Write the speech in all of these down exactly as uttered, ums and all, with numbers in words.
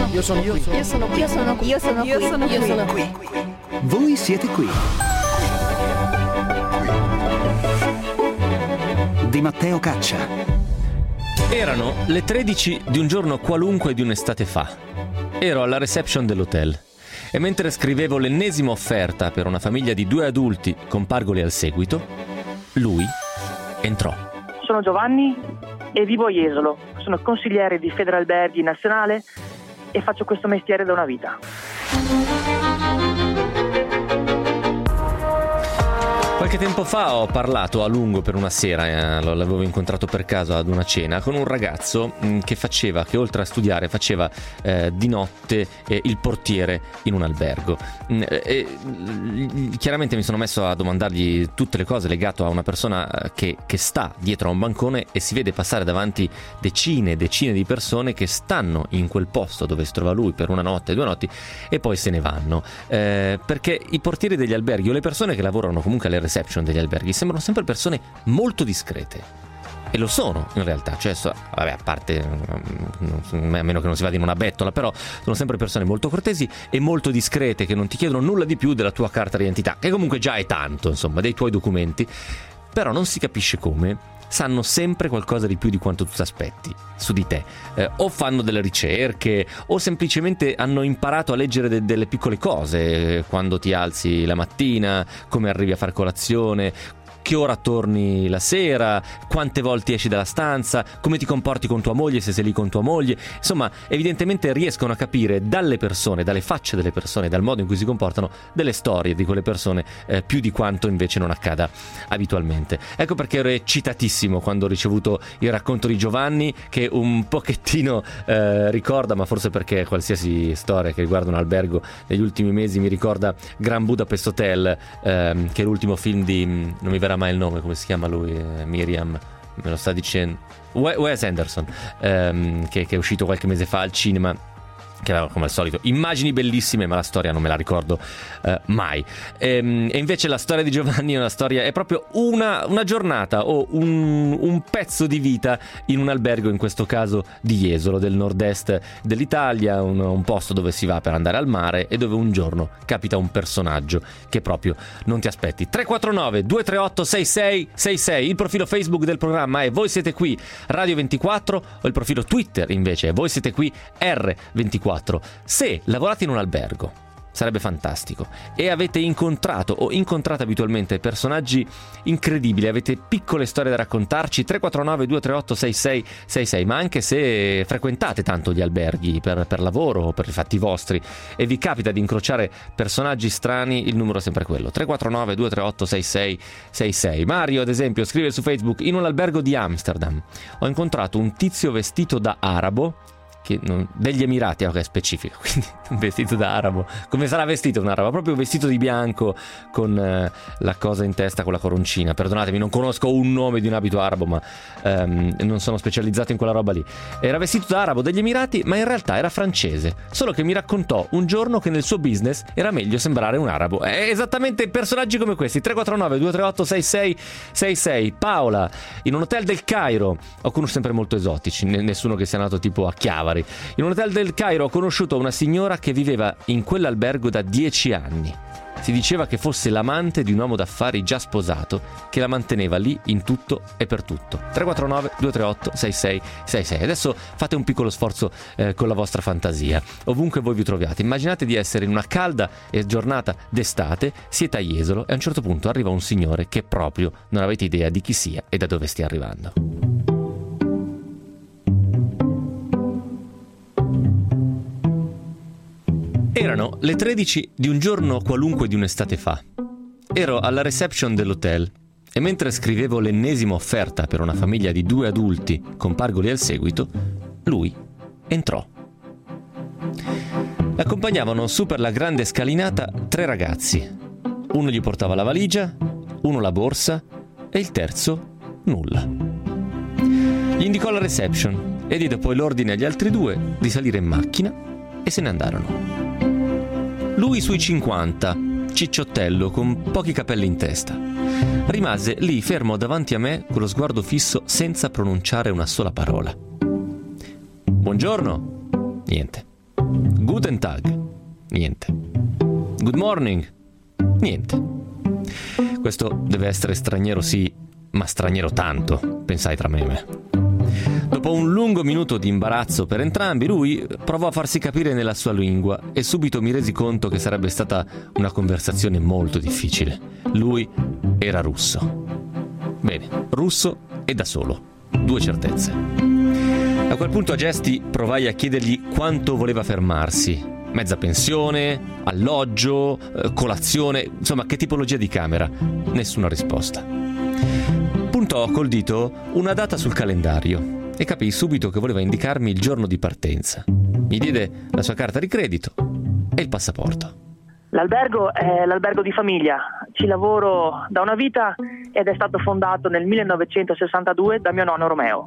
Io sono qui. Io sono qui. Io sono qui. Io sono qui. Io sono Io sono qui. qui. Voi siete qui. Di Matteo Caccia. Erano le tredici di un giorno qualunque di un'estate fa. Ero alla reception dell'hotel e mentre scrivevo l'ennesima offerta per una famiglia di due adulti con pargoli al seguito, lui entrò. Sono Giovanni e vivo a Jesolo. Sono consigliere di Federalberghi Nazionale e faccio questo mestiere da una vita. Qualche tempo fa ho parlato a lungo per una sera, eh, l'avevo incontrato per caso ad una cena, con un ragazzo mh, che faceva, che oltre a studiare faceva eh, di notte eh, il portiere in un albergo. Mh, e, mh, chiaramente mi sono messo a domandargli tutte le cose legate a una persona che, che sta dietro a un bancone e si vede passare davanti decine e decine di persone che stanno in quel posto dove si trova lui per una notte, due notti e poi se ne vanno. Eh, perché i portieri degli alberghi o le persone che lavorano comunque alle reception degli alberghi sembrano sempre persone molto discrete e lo sono in realtà, cioè so, vabbè, a parte a meno che non si vada in una bettola, però sono sempre persone molto cortesi e molto discrete che non ti chiedono nulla di più della tua carta d'identità, che comunque già è tanto, insomma, dei tuoi documenti, però non si capisce come sanno sempre qualcosa di più di quanto tu ti aspetti su di te, eh, o fanno delle ricerche o semplicemente hanno imparato a leggere de- delle piccole cose, quando ti alzi la mattina, come arrivi a far colazione, che ora torni la sera, quante volte esci dalla stanza, come ti comporti con tua moglie se sei lì con tua moglie. Insomma, evidentemente riescono a capire dalle persone, dalle facce delle persone, dal modo in cui si comportano, delle storie di quelle persone eh, più di quanto invece non accada abitualmente. Ecco perché ero eccitatissimo quando ho ricevuto il racconto di Giovanni, che un pochettino eh, ricorda, ma forse perché qualsiasi storia che riguarda un albergo negli ultimi mesi mi ricorda Grand Budapest Hotel, ehm, che è l'ultimo film di, non mi verrà mai il nome, come si chiama lui, eh, Miriam me lo sta dicendo, Wes Anderson, ehm, che, che è uscito qualche mese fa al cinema, che aveva come al solito immagini bellissime ma la storia non me la ricordo eh, mai. E, e invece la storia di Giovanni è una storia, è proprio una, una giornata o un, un pezzo di vita in un albergo, in questo caso di Jesolo, del nord-est dell'Italia, un, un posto dove si va per andare al mare e dove un giorno capita un personaggio che proprio non ti aspetti. Tre quattro nove due tre otto sei sei sei sei, il profilo Facebook del programma è Voi siete qui Radio ventiquattro, o il profilo Twitter invece è Voi siete qui R ventiquattro. Se lavorate in un albergo, sarebbe fantastico, e avete incontrato o incontrate abitualmente personaggi incredibili, avete piccole storie da raccontarci, tre quattro nove due tre otto sei sei sei sei, ma anche se frequentate tanto gli alberghi per, per lavoro o per i fatti vostri e vi capita di incrociare personaggi strani, il numero è sempre quello, tre quattro nove due tre otto sei sei sei sei. Mario ad esempio scrive su Facebook: in un albergo di Amsterdam ho incontrato un tizio vestito da arabo, che non, degli Emirati, ok, specifico, quindi vestito da arabo. Come sarà vestito un arabo? Proprio vestito di bianco con eh, la cosa in testa, con la coroncina. Perdonatemi, non conosco un nome di un abito arabo, ma ehm, non sono specializzato in quella roba lì. Era vestito da arabo degli Emirati, ma in realtà era francese, solo che mi raccontò un giorno che nel suo business era meglio sembrare un arabo. È esattamente personaggi come questi. Tre quattro nove due tre otto sei sei sei sei. Paola, in un hotel del Cairo, ho conosciuto sempre molto esotici, nessuno che sia nato tipo a Chiavari. In un hotel del Cairo ho conosciuto una signora che viveva in quell'albergo da dieci anni. Si diceva che fosse l'amante di un uomo d'affari già sposato che la manteneva lì in tutto e per tutto. tre quattro nove due tre otto sei sei sei sei. Adesso fate un piccolo sforzo eh, con la vostra fantasia. Ovunque voi vi troviate, immaginate di essere in una calda giornata d'estate, siete a Jesolo e a un certo punto arriva un signore che proprio non avete idea di chi sia e da dove stia arrivando. Erano le tredici di un giorno qualunque di un'estate fa. Ero alla reception dell'hotel e mentre scrivevo l'ennesima offerta per una famiglia di due adulti con pargoli al seguito, lui entrò. L'accompagnavano su per la grande scalinata tre ragazzi. Uno gli portava la valigia, uno la borsa e il terzo nulla. Gli indicò la reception e diede poi l'ordine agli altri due di salire in macchina e se ne andarono. Lui sui cinquanta, cicciottello con pochi capelli in testa. Rimase lì fermo davanti a me con lo sguardo fisso senza pronunciare una sola parola. Buongiorno. Niente. Guten Tag. Niente. Good morning. Niente. Questo deve essere straniero sì, ma straniero tanto, pensai tra me e me. Dopo un lungo minuto di imbarazzo per entrambi, lui provò a farsi capire nella sua lingua e subito mi resi conto che sarebbe stata una conversazione molto difficile. Lui era russo. Bene, russo e da solo. Due certezze. A quel punto a gesti provai a chiedergli quanto voleva fermarsi. Mezza pensione, alloggio, eh, colazione, insomma che tipologia di camera. Nessuna risposta. Puntò col dito una data sul calendario e capii subito che voleva indicarmi il giorno di partenza. Mi diede la sua carta di credito e il passaporto. L'albergo è l'albergo di famiglia. Ci lavoro da una vita ed è stato fondato nel millenovecentosessantadue da mio nonno Romeo.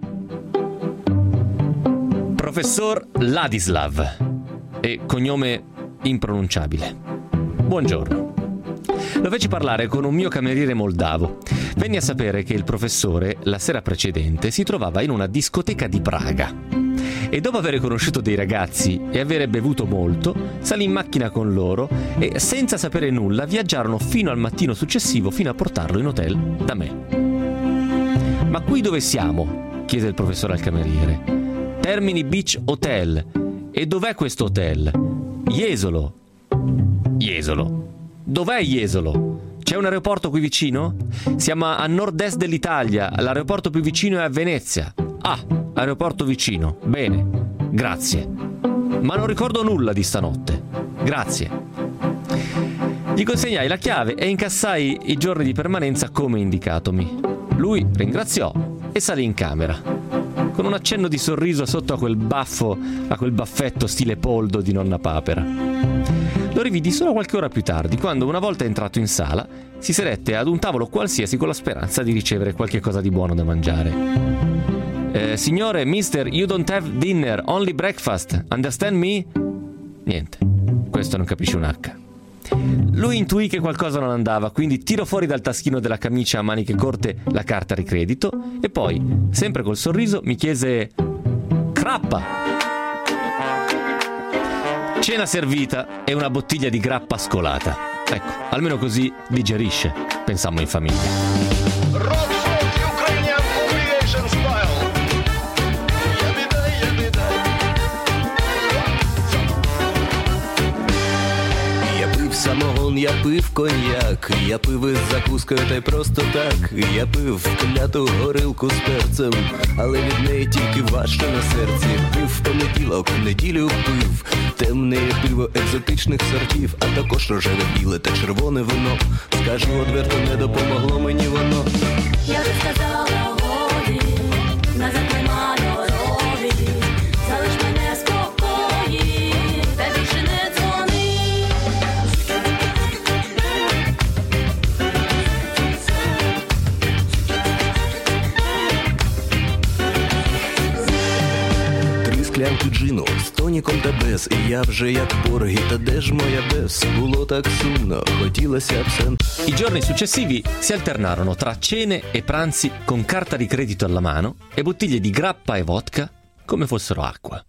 Professor Ladislav e cognome impronunciabile. Buongiorno. Lo feci parlare con un mio cameriere moldavo. Venni a sapere che il professore, la sera precedente, si trovava in una discoteca di Praga. E dopo aver conosciuto dei ragazzi e avere bevuto molto, salì in macchina con loro e, senza sapere nulla, viaggiarono fino al mattino successivo, fino a portarlo in hotel da me. «Ma qui dove siamo?» chiese il professore al cameriere. «Termini Beach Hotel. E dov'è questo hotel?» «Jesolo». «Jesolo? Dov'è Jesolo? C'è un aeroporto qui vicino?» «Siamo a nord-est dell'Italia, l'aeroporto più vicino è a Venezia». «Ah, aeroporto vicino, bene, grazie. Ma non ricordo nulla di stanotte. Grazie». Gli consegnai la chiave e incassai i giorni di permanenza come indicatomi. Lui ringraziò e salì in camera, con un accenno di sorriso sotto a quel baffo, a quel baffetto stile poldo di nonna Papera. Lo rividi solo qualche ora più tardi, quando, una volta entrato in sala, si sedette ad un tavolo qualsiasi con la speranza di ricevere qualche cosa di buono da mangiare. Eh, signore, mister, you don't have dinner, only breakfast, understand me? Niente, questo non capisce un H. Lui intuì che qualcosa non andava, quindi tirò fuori dal taschino della camicia a maniche corte la carta di credito e poi, sempre col sorriso, mi chiese: «Grappa!» Cena servita e una bottiglia di grappa scolata. Ecco, almeno così digerisce, pensammo in famiglia. Самогон, я пив коньяк, я пив із закускою та й просто так. Я пив кляту горилку з перцем, але від неї тільки важче на серці. Пив в понеділок, в неділю пив темне пиво екзотичних сортів, а також рожеве, біле та червоне вино. Скажу одверто, не допомогло мені воно. Я вже сказала годі, назад нема дороги, залиш мене спокої, та більше не дзвони. Склянку джину з тоніком та без, і я вже як поргі, та де ж моя без? Було так сумно, хотілося абсент. I giorni successivi si alternarono tra cene e pranzi con carta di credito alla mano e bottiglie di grappa e vodka come fossero acqua.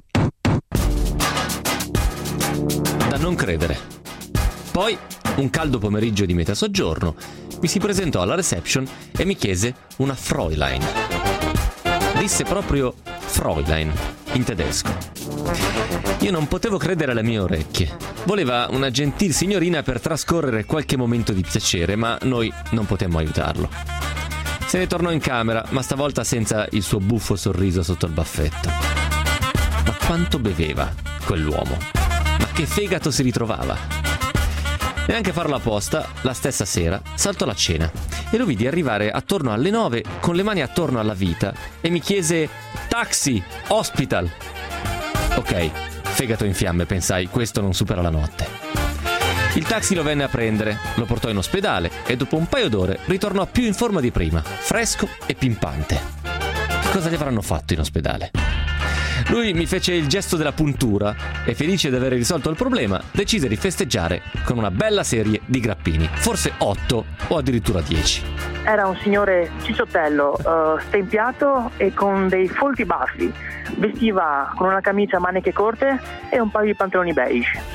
Da non credere. Poi, un caldo pomeriggio di metà soggiorno, mi si presentò alla reception e mi chiese una Fräulein. Disse proprio Fräulein in tedesco. Io non potevo credere alle mie orecchie. Voleva una gentil signorina per trascorrere qualche momento di piacere, ma noi non potemmo aiutarlo. Se ne tornò in camera, ma stavolta senza il suo buffo sorriso sotto il baffetto. Ma quanto beveva quell'uomo? Ma che fegato si ritrovava? Neanche farlo apposta, la stessa sera saltò la cena e lo vidi arrivare attorno alle nove con le mani attorno alla vita e mi chiese: «Taxi, hospital!» Ok, fegato in fiamme, pensai, questo non supera la notte. Il taxi lo venne a prendere, lo portò in ospedale e dopo un paio d'ore ritornò più in forma di prima, fresco e pimpante. Che cosa gli avranno fatto in ospedale? Lui mi fece il gesto della puntura e, felice di aver risolto il problema, decise di festeggiare con una bella serie di grappini, forse otto o addirittura dieci. Era un signore cicciottello, eh, stempiato e con dei folti baffi. Vestiva con una camicia a maniche corte e un paio di pantaloni beige.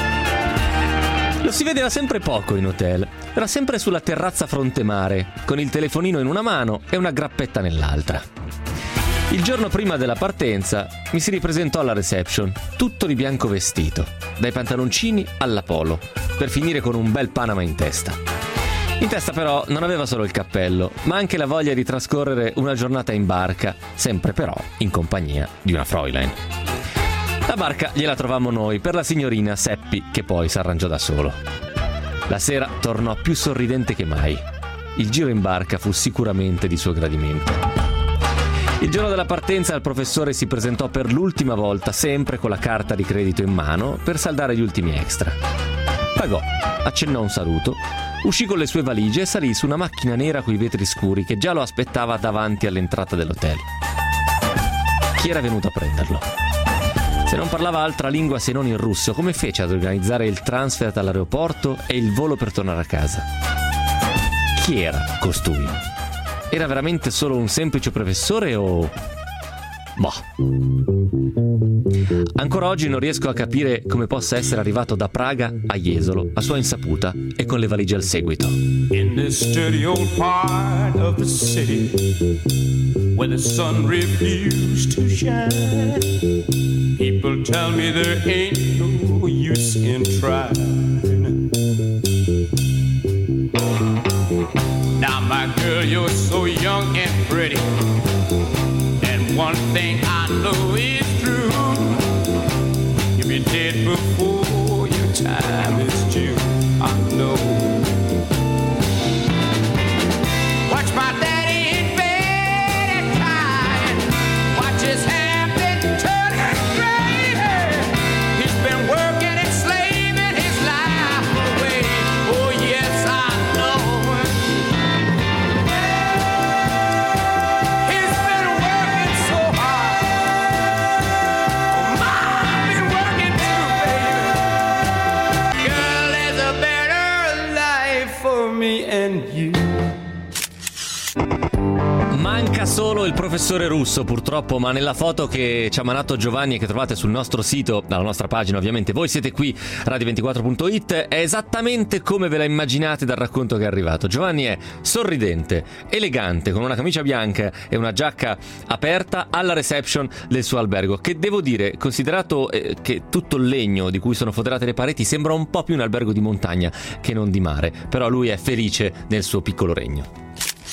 Lo si vedeva sempre poco in hotel. Era sempre sulla terrazza fronte mare, con il telefonino in una mano e una grappetta nell'altra. Il giorno prima della partenza mi si ripresentò alla reception, tutto di bianco vestito, dai pantaloncini alla polo, per finire con un bel Panama in testa. In testa però non aveva solo il cappello, ma anche la voglia di trascorrere una giornata in barca, sempre però in compagnia di una Fräulein. La barca gliela trovammo noi per la signorina Seppi, che poi si arrangiò da solo. La sera tornò più sorridente che mai. Il giro in barca fu sicuramente di suo gradimento. Il giorno della partenza il professore si presentò per l'ultima volta, sempre con la carta di credito in mano, per saldare gli ultimi extra. Pagò, accennò un saluto, uscì con le sue valigie e salì su una macchina nera coi vetri scuri che già lo aspettava davanti all'entrata dell'hotel. Chi era venuto a prenderlo? Se non parlava altra lingua se non il russo, come fece ad organizzare il transfer dall'aeroporto e il volo per tornare a casa? Chi era costui? Era veramente solo un semplice professore o... Boh. Ancora oggi non riesco a capire come possa essere arrivato da Praga a Jesolo a sua insaputa e con le valigie al seguito. In this dirty old part of the city where the sun refused to shine, people tell me there ain't no use in trying. Now my girl, you're so young and pretty, and one thing I know is true, you'll be dead before your time is due, I know. Watch my daddy in bed and crying, watch his hair been turning gray. He's been working and slaving his life away. Oh yes, I know. He's been working so hard. I've been working too, baby. Girl, there's a better life for me and you. Manca solo il professore russo, purtroppo, ma nella foto che ci ha mandato Giovanni e che trovate sul nostro sito, dalla nostra pagina ovviamente, voi siete qui, radio ventiquattro punto it, è esattamente come ve la immaginate dal racconto che è arrivato. Giovanni è sorridente, elegante, con una camicia bianca e una giacca aperta alla reception del suo albergo, che devo dire, considerato eh, che tutto il legno di cui sono foderate le pareti sembra un po' più un albergo di montagna che non di mare, però lui è felice nel suo piccolo regno.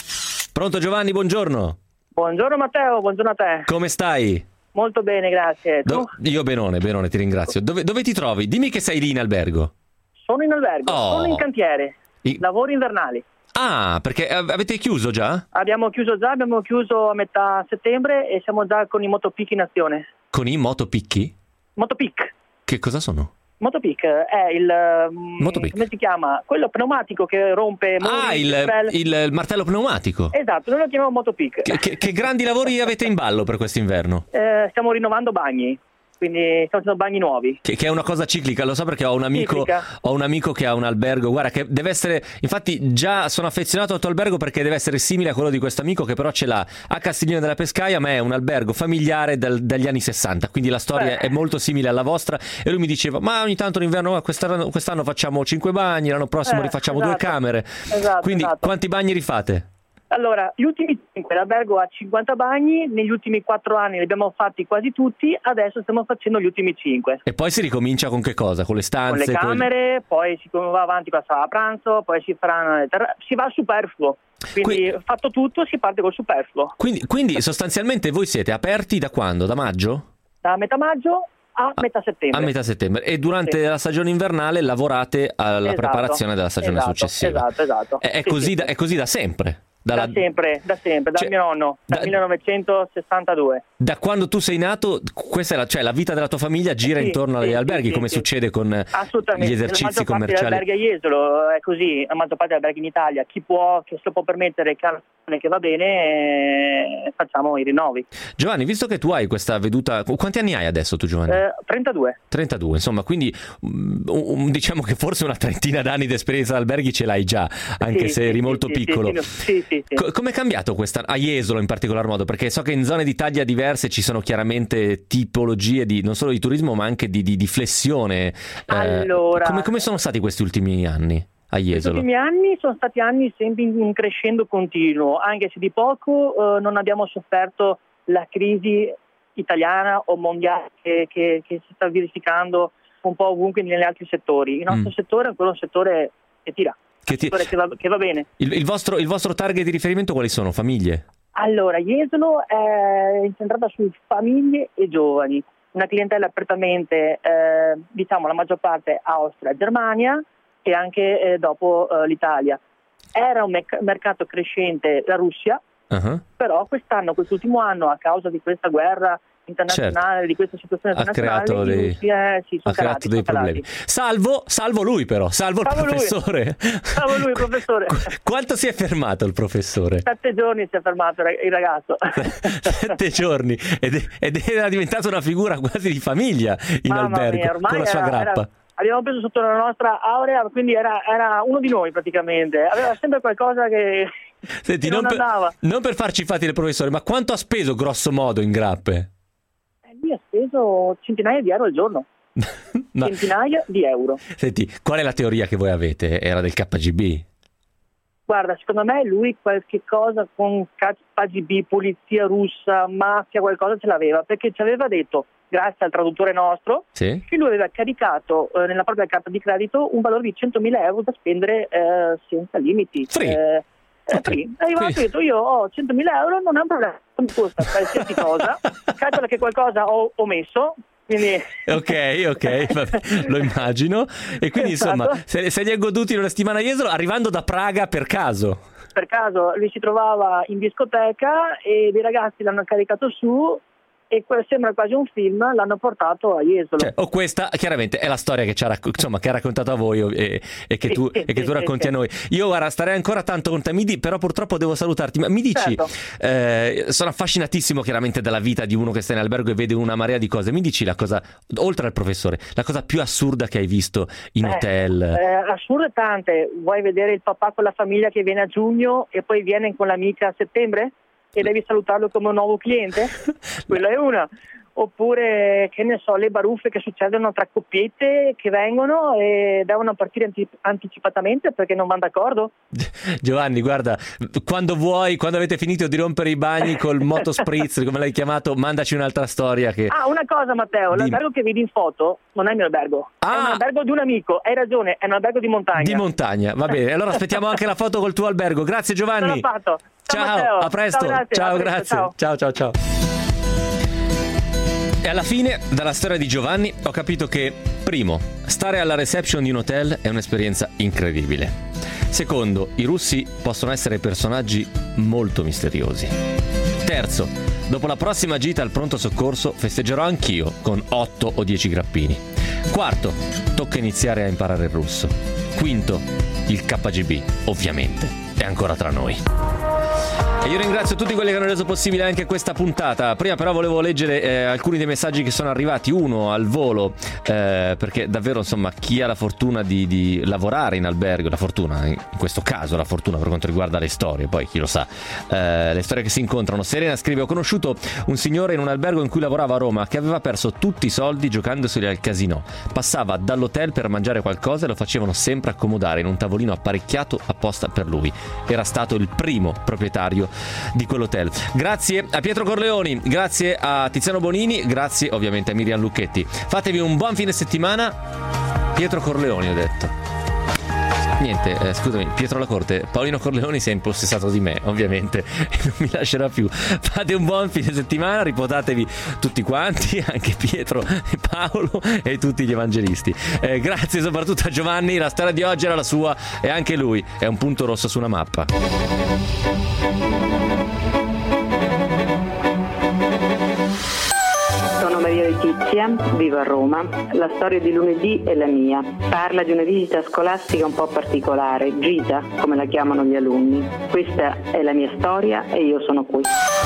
Pronto Giovanni, buongiorno. Buongiorno Matteo, buongiorno a te. Come stai? Molto bene, grazie. Tu? Do- io benone, benone, ti ringrazio. Dove, dove ti trovi? Dimmi che sei lì in albergo. Sono in albergo, Oh. sono in cantiere, I- lavori invernali. Ah, perché av- avete chiuso già? Abbiamo chiuso già, abbiamo chiuso a metà settembre e siamo già con i motopic in azione. Con i motopicchi? Motopic. Che cosa sono? Motopic è il um, Motopic. come si chiama? Quello pneumatico che rompe muri, Ah, il, fibrelle. il, il martello pneumatico. Esatto, noi lo chiamiamo Motopic. Che, che- che grandi lavori avete in ballo per quest'inverno? Eh, stiamo rinnovando bagni, quindi stiamo facendo bagni nuovi. Che, che è una cosa ciclica, lo so perché ho un amico Ciclica. ho un amico che ha un albergo, guarda che deve essere, infatti già sono affezionato al tuo albergo perché deve essere simile a quello di questo amico che però ce l'ha a Castiglione della Pescaia, ma è un albergo familiare dal- dagli anni sessanta, quindi la storia Beh. è molto simile alla vostra e lui mi diceva ma ogni tanto l'inverno ah, quest'anno, quest'anno facciamo cinque bagni, l'anno prossimo Eh, rifacciamo esatto. due camere, Esatto, quindi esatto. quanti bagni rifate? Allora, gli ultimi cinque, l'albergo ha cinquanta bagni, negli ultimi quattro anni li abbiamo fatti quasi tutti, adesso stiamo facendo gli ultimi cinque. E poi si ricomincia con che cosa? Con le Con stanze? le con- camere, poi si va avanti con la sala a pranzo, poi si faranno le terra- si va al superfluo. Quindi Qui- fatto tutto si parte col superfluo. Quindi, quindi sostanzialmente voi siete aperti da quando? Da maggio? Da metà maggio a metà settembre. A metà settembre. E durante Sì. la stagione invernale lavorate alla Esatto, preparazione della stagione esatto, successiva. Esatto, esatto. È, è Sì, così sì, da, sì. è così da sempre. Dalla... Da sempre, da sempre, dal Cioè, mio nonno, dal da- millenovecentosessantadue. Da quando tu sei nato, questa è la, cioè la vita della tua famiglia gira Sì, intorno agli sì, alberghi, sì, come sì. succede con eh, Assolutamente, gli esercizi la maggior parte degli commerciali. alberghi a Jesolo è così, la maggior parte degli alberghi in Italia, chi può, che se lo può permettere, che ha che va bene, eh, facciamo i rinnovi. Giovanni, visto che tu hai questa veduta, quanti anni hai adesso tu, Giovanni? Eh, trentadue. trentadue, insomma, quindi um, um, diciamo che forse una trentina d'anni di esperienza ad alberghi ce l'hai già, anche Sì, se sì, eri sì, molto sì, piccolo. Sì, sì, sì, sì. Co- Com'è cambiato questa, a Jesolo in particolar modo? Perché so che in zone d'Italia diverse ci sono chiaramente tipologie di, non solo di turismo, ma anche di, di, di flessione. Eh, Allora- come, come sono stati questi ultimi anni a Questi Jesolo? ultimi anni sono stati anni sempre in un crescendo continuo, anche se di poco eh, non abbiamo sofferto la crisi italiana o mondiale che, che- che si sta verificando un po' ovunque negli altri settori. Il nostro Mm. settore è quello settore che tira, Che ti- settore che va, che va bene. il, il vostro, il vostro target di riferimento quali sono? Famiglie? Allora, Jesolo è incentrata su famiglie e giovani, una clientela prettamente, eh, diciamo, la maggior parte Austria, Germania e anche eh, dopo eh, l'Italia. Era un merc- mercato crescente la Russia, Uh-huh. però quest'anno, quest'ultimo anno, a causa di questa guerra internazionale, di questa situazione Ha internazionale, creato i dei, russi, eh, sì, sono ha creato calati, dei sono calati. problemi. Salvo, salvo lui però, salvo il Salvo lui. professore. Salvo lui, il professore. Qu- Quanto si è fermato il professore? Sette giorni si è fermato il ragazzo. Sette giorni ed, ed era diventato una figura quasi di famiglia in Mamma albergo mia, ormai con la sua era- grappa. era- abbiamo preso sotto la nostra aurea, quindi era, era uno di noi praticamente. Aveva sempre qualcosa che, Senti, che non, non per, andava. non per farci i fatti del professore, ma quanto ha speso grosso modo in grappe? E lui ha speso centinaia di euro al giorno. Ma, Centinaia di euro. senti, qual è la teoria che voi avete? Era del K G B? Guarda, secondo me lui qualche cosa con K G B, polizia russa, mafia, qualcosa ce l'aveva, perché ci aveva detto, grazie al traduttore nostro, Sì? che lui aveva caricato eh, nella propria carta di credito un valore di centomila euro da spendere eh, senza limiti. Free. Eh, eh, Ok. free. E io Quindi- ho detto, io ho centomila euro, non è un problema, non mi costa qualsiasi cosa, calcola che qualcosa ho omesso, quindi... Ok, ok, vabbè, lo immagino. E quindi insomma, Esatto. se, se li è goduti in una settimana a Jesolo, arrivando da Praga per caso. Per caso lui si trovava in discoteca e dei ragazzi l'hanno caricato su e que- sembra quasi un film, l'hanno portato a Jesolo. Cioè, o questa chiaramente è la storia che ci ha, racco- insomma, che ha raccontato a voi e, e che Sì, tu, sì, e che sì, tu sì, racconti sì. a noi. Io guarda, starei ancora tanto con te, mi di- però purtroppo devo salutarti. Ma mi dici, Certo. eh, sono affascinatissimo chiaramente dalla vita di uno che sta in albergo e vede una marea di cose. Mi dici la cosa, oltre al professore, la cosa più assurda che hai visto in Eh, hotel? Eh, assurde tante. Vuoi vedere il papà con la famiglia che viene a giugno e poi viene con l'amica a settembre e devi salutarlo come un nuovo cliente? Quella è una. Oppure, che ne so, le baruffe che succedono tra coppiette che vengono e devono partire anti- anticipatamente perché non vanno d'accordo. Giovanni, guarda, quando vuoi, quando avete finito di rompere i bagni col motospritz, come l'hai chiamato, mandaci un'altra storia che... Ah, una cosa Matteo, Dimmi. l'albergo che vedi in foto non è il mio albergo, è Ah! un albergo di un amico, hai ragione, è un albergo di montagna. Di montagna, va bene. Allora aspettiamo anche la foto col tuo albergo. Grazie Ce l'ho Giovanni. fatto. Ciao, Ciao, Matteo. a presto. Ciao, grazie, Ciao, a presto, grazie. ciao. Ciao, ciao, ciao. E alla fine, dalla storia di Giovanni, ho capito che, primo, stare alla reception di un hotel è un'esperienza incredibile. Secondo, i russi possono essere personaggi molto misteriosi. Terzo, dopo la prossima gita al pronto soccorso festeggerò anch'io con otto o dieci grappini. Quarto, tocca iniziare a imparare il russo. Quinto, il K G B, ovviamente, è ancora tra noi. E io ringrazio tutti quelli che hanno reso possibile anche questa puntata. Prima però volevo leggere eh, alcuni dei messaggi che sono arrivati, uno al volo, eh, perché davvero insomma chi ha la fortuna di, di lavorare in albergo, la fortuna, in questo caso la fortuna per quanto riguarda le storie, poi chi lo sa, eh, le storie che si incontrano. Serena scrive: ho conosciuto un signore in un albergo in cui lavorava a Roma che aveva perso tutti i soldi giocandoseli al casino. Passava dall'hotel per mangiare qualcosa e lo facevano sempre accomodare in un tavolino apparecchiato apposta per lui. Era stato il primo proprietario di quell'hotel. Grazie a Pietro Corleoni, grazie a Tiziano Bonini, grazie ovviamente a Miriam Lucchetti. Fatevi un buon fine settimana. Pietro Corleoni ho detto. Niente, eh, scusami, Pietro Lacorte, Paolino Corleoni si è impossessato di me, ovviamente, e non mi lascerà più. Fate un buon fine settimana, riposatevi tutti quanti, anche Pietro e Paolo e tutti gli evangelisti. Eh, grazie soprattutto a Giovanni, la storia di oggi era la sua e anche lui è un punto rosso su una mappa. Sono Maria Letizia, vivo a Roma. La storia di lunedì è la mia. Parla di una visita scolastica un po' particolare, gita, come la chiamano gli alunni. Questa è la mia storia e io sono qui.